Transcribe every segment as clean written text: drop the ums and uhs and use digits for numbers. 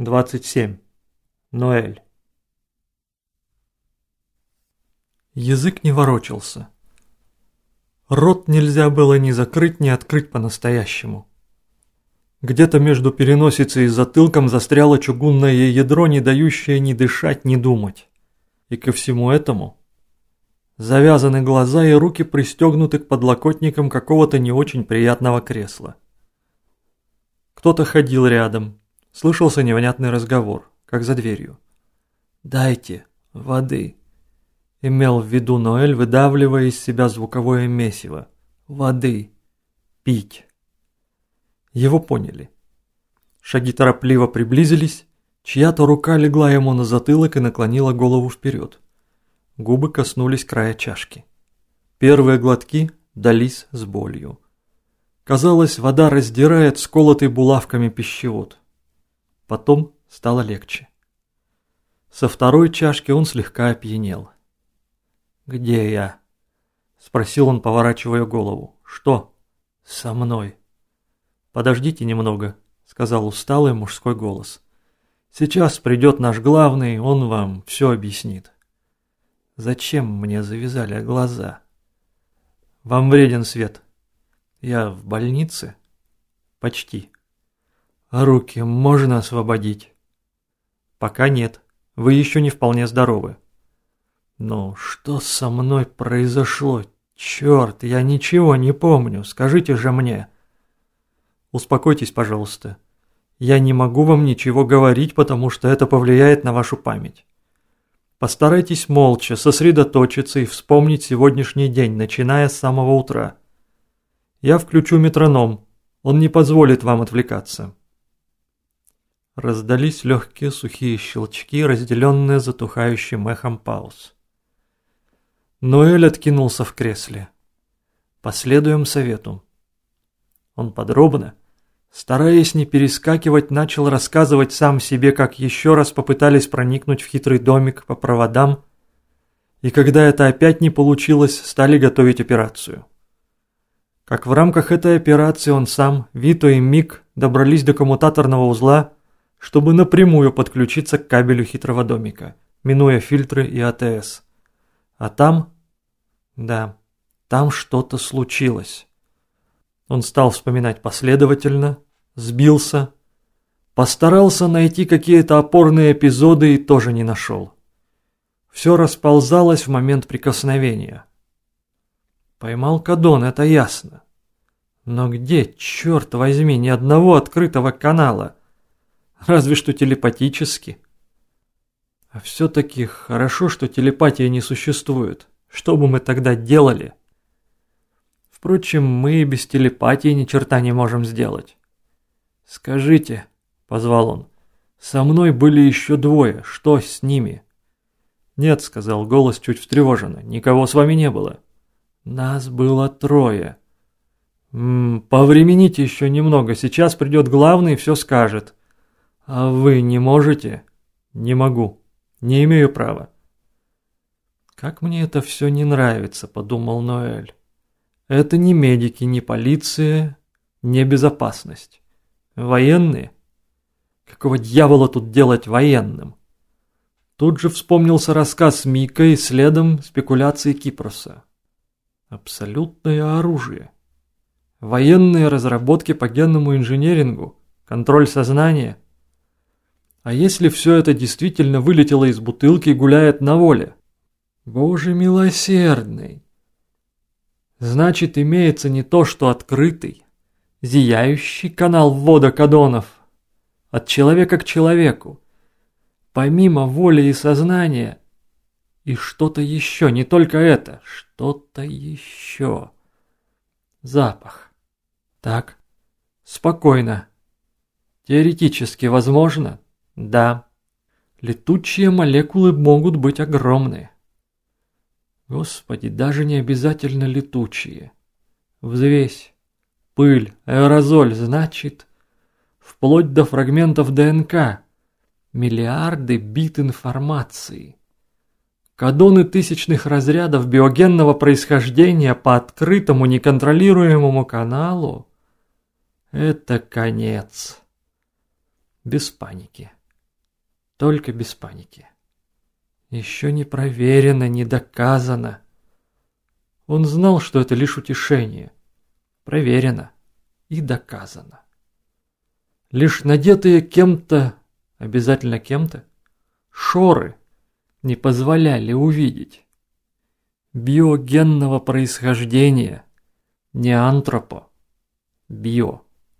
27. Ноэль. Язык не ворочался. Рот нельзя было ни закрыть, ни открыть по-настоящему. Где-то между переносицей и затылком застряло чугунное ядро, не дающее ни дышать, ни думать. И ко всему этому завязаны глаза и руки пристегнуты к подлокотникам какого-то не очень приятного кресла. Кто-то ходил рядом. Слышался невнятный разговор, как за дверью. «Дайте воды», — имел в виду Ноэль, выдавливая из себя звуковое месиво. «Воды. Пить». Его поняли. Шаги торопливо приблизились, чья-то рука легла ему на затылок и наклонила голову вперед. Губы коснулись края чашки. Первые глотки дались с болью. Казалось, вода раздирает сколотый булавками пищевод. Потом стало легче. Со второй чашки он слегка опьянел. «Где я?» – спросил он, поворачивая голову. «Что? Со мной?» «Подождите немного», – сказал усталый мужской голос. «Сейчас придет наш главный, он вам все объяснит». «Зачем мне завязали глаза?» «Вам вреден свет». «Я в больнице?» «Почти». «А руки можно освободить?» «Пока нет. Вы еще не вполне здоровы». «Ну, что со мной произошло? Черт, я ничего не помню. Скажите же мне». «Успокойтесь, пожалуйста. Я не могу вам ничего говорить, потому что это повлияет на вашу память. Постарайтесь молча сосредоточиться и вспомнить сегодняшний день, начиная с самого утра. Я включу метроном. Он не позволит вам отвлекаться». Раздались легкие сухие щелчки, разделенные затухающим эхом пауз. Ноэль откинулся в кресле. «Последуем совету». Он подробно, стараясь не перескакивать, начал рассказывать сам себе, как еще раз попытались проникнуть в хитрый домик по проводам, и когда это опять не получилось, стали готовить операцию. Как в рамках этой операции он сам, Вито и Мик добрались до коммутаторного узла, чтобы напрямую подключиться к кабелю хитрого домика, минуя фильтры и АТС. А там... Да, там что-то случилось. Он стал вспоминать последовательно, сбился, постарался найти какие-то опорные эпизоды и тоже не нашел. Все расползалось в момент прикосновения. Поймал Кадон, это ясно. Но где, черт возьми, ни одного открытого канала? Разве что телепатически. А все-таки хорошо, что телепатия не существует. Что бы мы тогда делали? Впрочем, мы и без телепатии ни черта не можем сделать. «Скажите», — позвал он, — «со мной были еще двое. Что с ними?» «Нет», — сказал голос чуть встревоженно, — «никого с вами не было». «Нас было трое». «Повремените еще немного, сейчас придет главный и все скажет». «А вы не можете?» «Не могу. Не имею права». «Как мне это все не нравится», — подумал Ноэль. «Это не медики, не полиция, не безопасность. Военные? Какого дьявола тут делать военным?» Тут же вспомнился рассказ Мика и следом спекуляции Кипроса. Абсолютное оружие. Военные разработки по генному инженерингу, контроль сознания. А если все это действительно вылетело из бутылки и гуляет на воле? Боже милосердный! Значит, имеется не то, что открытый, зияющий канал ввода кадонов от человека к человеку, помимо воли и сознания, и что-то еще, не только это, что-то еще. Запах. Так, спокойно. Теоретически возможно? Да. Летучие молекулы могут быть огромные. Господи, даже не обязательно летучие. Взвесь, пыль, аэрозоль, значит, вплоть до фрагментов ДНК. Миллиарды бит информации. Кадоны тысячных разрядов биогенного происхождения по открытому неконтролируемому каналу – это конец. Без паники. Только без паники. Еще не проверено, не доказано. Он знал, что это лишь утешение. Проверено и доказано. Лишь надетые кем-то, обязательно кем-то, шоры не позволяли увидеть. Биогенного происхождения, не антропо, био.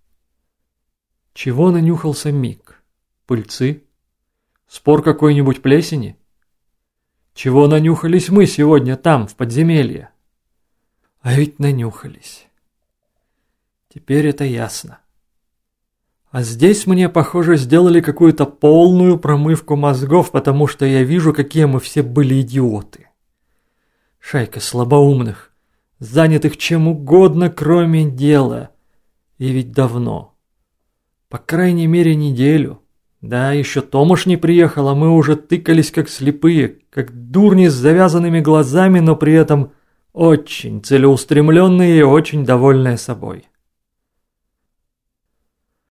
Чего нанюхался Мик? Пыльцы? Спор какой-нибудь плесени? Чего нанюхались мы сегодня там, в подземелье? А ведь нанюхались. Теперь это ясно. А здесь мне, похоже, сделали какую-то полную промывку мозгов, потому что я вижу, какие мы все были идиоты. Шайка слабоумных, занятых чем угодно, кроме дела. И ведь давно. По крайней мере, неделю. Да, еще Томаш не приехал, а мы уже тыкались как слепые, как дурни с завязанными глазами, но при этом очень целеустремленные и очень довольные собой.